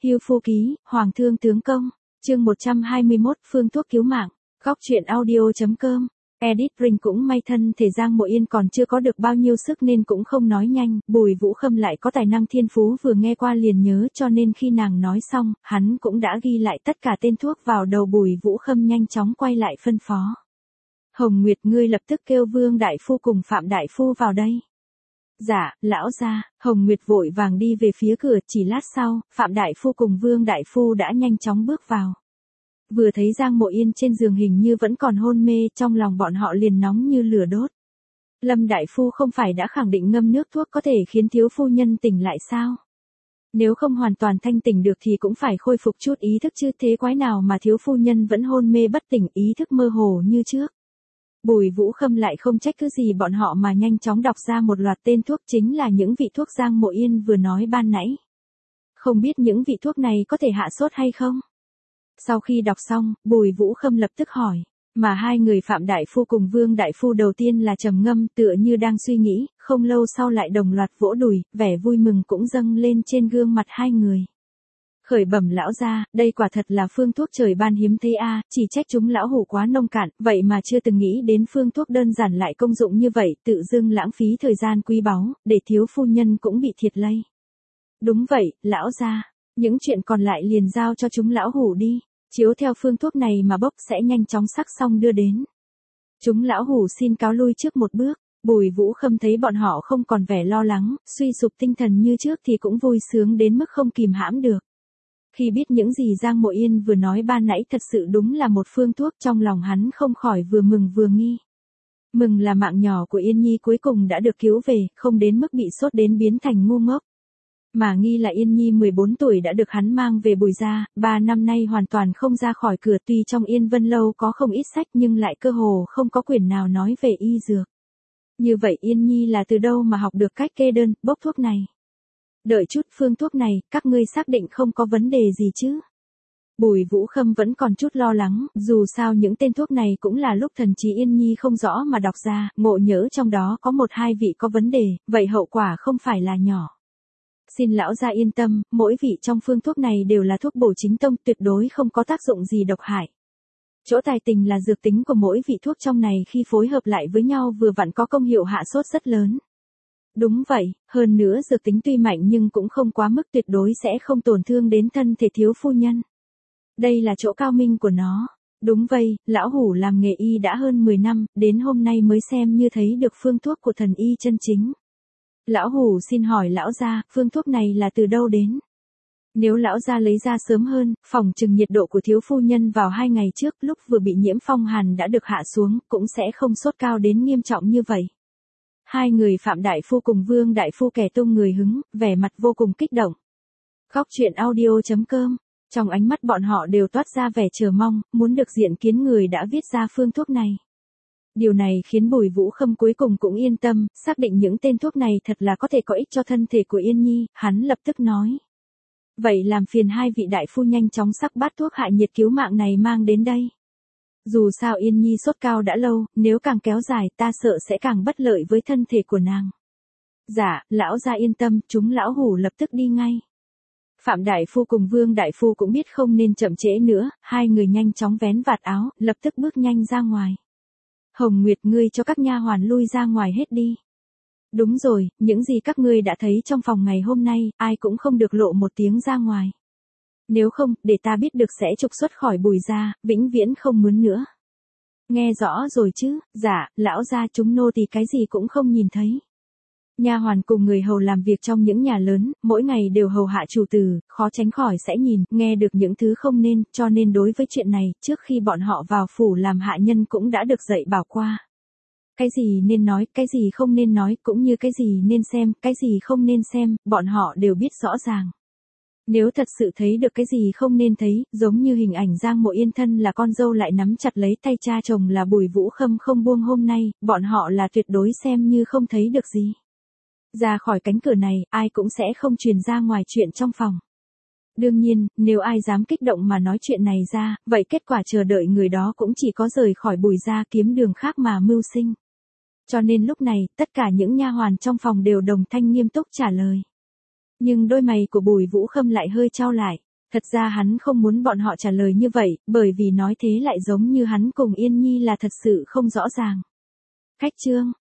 Hưu Phu Ký, Hoàng Thương Tướng Công, chương 121, phương thuốc cứu mạng, góc truyện audio.com. Edit Ring cũng may thân thể Giang Mộ Yên còn chưa có được bao nhiêu sức nên cũng không nói nhanh, Bùi Vũ Khâm lại có tài năng thiên phú vừa nghe qua liền nhớ cho nên khi nàng nói xong, hắn cũng đã ghi lại tất cả tên thuốc vào đầu Bùi Vũ Khâm nhanh chóng quay lại phân phó. Hồng Nguyệt ngươi lập tức kêu Vương Đại Phu cùng Phạm Đại Phu vào đây. Dạ, lão gia. Hồng Nguyệt vội vàng đi về phía cửa, chỉ lát sau, Phạm Đại Phu cùng Vương Đại Phu đã nhanh chóng bước vào. Vừa thấy Giang Mộ Yên trên giường hình như vẫn còn hôn mê, trong lòng bọn họ liền nóng như lửa đốt. Lâm Đại Phu không phải đã khẳng định ngâm nước thuốc có thể khiến thiếu phu nhân tỉnh lại sao? Nếu không hoàn toàn thanh tỉnh được thì cũng phải khôi phục chút ý thức chứ, thế quái nào mà thiếu phu nhân vẫn hôn mê bất tỉnh, ý thức mơ hồ như trước. Bùi Vũ Khâm lại không trách cứ gì bọn họ mà nhanh chóng đọc ra một loạt tên thuốc, chính là những vị thuốc Giang Mộ Yên vừa nói ban nãy. Không biết những vị thuốc này có thể hạ sốt hay không? Sau khi đọc xong, Bùi Vũ Khâm lập tức hỏi, mà hai người Phạm Đại Phu cùng Vương Đại Phu đầu tiên là trầm ngâm tựa như đang suy nghĩ, không lâu sau lại đồng loạt vỗ đùi, vẻ vui mừng cũng dâng lên trên gương mặt hai người. Khởi bẩm lão gia, đây quả thật là phương thuốc trời ban hiếm thấy a, chỉ trách chúng lão hủ quá nông cạn, vậy mà chưa từng nghĩ đến phương thuốc đơn giản lại công dụng như vậy, tự dưng lãng phí thời gian quý báu, để thiếu phu nhân cũng bị thiệt lây. Đúng vậy, lão gia, những chuyện còn lại liền giao cho chúng lão hủ đi, chiếu theo phương thuốc này mà bốc sẽ nhanh chóng sắc xong đưa đến. Chúng lão hủ xin cáo lui trước một bước. Bùi Vũ Khâm thấy bọn họ không còn vẻ lo lắng, suy sụp tinh thần như trước thì cũng vui sướng đến mức không kìm hãm được. Khi biết những gì Giang Mộ Yên vừa nói ban nãy thật sự đúng là một phương thuốc, trong lòng hắn không khỏi vừa mừng vừa nghi. Mừng là mạng nhỏ của Yên Nhi cuối cùng đã được cứu về, không đến mức bị sốt đến biến thành ngu ngốc. Mà nghi là Yên Nhi 14 tuổi đã được hắn mang về Bùi gia, 3 năm nay hoàn toàn không ra khỏi cửa, tuy trong Yên Vân Lâu có không ít sách nhưng lại cơ hồ không có quyển nào nói về y dược. Như vậy Yên Nhi là từ đâu mà học được cách kê đơn, bốc thuốc này? Đợi chút, phương thuốc này, các ngươi xác định không có vấn đề gì chứ? Bùi Vũ Khâm vẫn còn chút lo lắng, dù sao những tên thuốc này cũng là lúc thần trí Yên Nhi không rõ mà đọc ra, ngộ nhỡ trong đó có một hai vị có vấn đề, vậy hậu quả không phải là nhỏ. Xin lão gia yên tâm, mỗi vị trong phương thuốc này đều là thuốc bổ chính tông, tuyệt đối không có tác dụng gì độc hại. Chỗ tài tình là dược tính của mỗi vị thuốc trong này khi phối hợp lại với nhau vừa vặn có công hiệu hạ sốt rất lớn. Đúng vậy, hơn nữa dược tính tuy mạnh nhưng cũng không quá mức, tuyệt đối sẽ không tổn thương đến thân thể thiếu phu nhân. Đây là chỗ cao minh của nó. Đúng vậy, lão hủ làm nghề y đã hơn 10 năm, đến hôm nay mới xem như thấy được phương thuốc của thần y chân chính. Lão hủ xin hỏi lão gia, phương thuốc này là từ đâu đến? Nếu lão gia lấy ra sớm hơn, phòng chừng nhiệt độ của thiếu phu nhân vào 2 ngày trước lúc vừa bị nhiễm phong hàn đã được hạ xuống, cũng sẽ không sốt cao đến nghiêm trọng như vậy. Hai người Phạm Đại Phu cùng Vương Đại Phu kẻ tung người hứng, vẻ mặt vô cùng kích động. Góc truyện audio.com, trong ánh mắt bọn họ đều toát ra vẻ chờ mong, muốn được diện kiến người đã viết ra phương thuốc này. Điều này khiến Bùi Vũ Khâm cuối cùng cũng yên tâm, xác định những tên thuốc này thật là có thể có ích cho thân thể của Yên Nhi, hắn lập tức nói. Vậy làm phiền hai vị đại phu nhanh chóng sắc bát thuốc hạ nhiệt cứu mạng này mang đến đây. Dù sao Yên Nhi sốt cao đã lâu, nếu càng kéo dài ta sợ sẽ càng bất lợi với thân thể của nàng. Dạ, lão gia yên tâm, chúng lão hủ lập tức đi ngay. Phạm Đại Phu cùng Vương Đại Phu cũng biết không nên chậm trễ nữa, hai người nhanh chóng vén vạt áo, lập tức bước nhanh ra ngoài. Hồng Nguyệt ngươi cho các nha hoàn lui ra ngoài hết đi. Đúng rồi, những gì các ngươi đã thấy trong phòng ngày hôm nay, ai cũng không được lộ một tiếng ra ngoài. Nếu không, để ta biết được sẽ trục xuất khỏi Bùi gia, vĩnh viễn không mướn nữa. Nghe rõ rồi chứ? Dạ, lão gia chúng nô tỳ cái gì cũng không nhìn thấy. Nha hoàn cùng người hầu làm việc trong những nhà lớn, mỗi ngày đều hầu hạ chủ tử, khó tránh khỏi sẽ nhìn, nghe được những thứ không nên, cho nên đối với chuyện này, trước khi bọn họ vào phủ làm hạ nhân cũng đã được dạy bảo qua. Cái gì nên nói, cái gì không nên nói, cũng như cái gì nên xem, cái gì không nên xem, bọn họ đều biết rõ ràng. Nếu thật sự thấy được cái gì không nên thấy, giống như hình ảnh Giang Mộ Yên thân là con dâu lại nắm chặt lấy tay cha chồng là Bùi Vũ Khâm không buông hôm nay, bọn họ là tuyệt đối xem như không thấy được gì. Ra khỏi cánh cửa này, ai cũng sẽ không truyền ra ngoài chuyện trong phòng. Đương nhiên, nếu ai dám kích động mà nói chuyện này ra, vậy kết quả chờ đợi người đó cũng chỉ có rời khỏi Bùi gia kiếm đường khác mà mưu sinh. Cho nên lúc này, tất cả những nha hoàn trong phòng đều đồng thanh nghiêm túc trả lời. Nhưng đôi mày của Bùi Vũ Khâm lại hơi chau lại. Thật ra hắn không muốn bọn họ trả lời như vậy, bởi vì nói thế lại giống như hắn cùng Yên Nhi là thật sự không rõ ràng. Khách trương,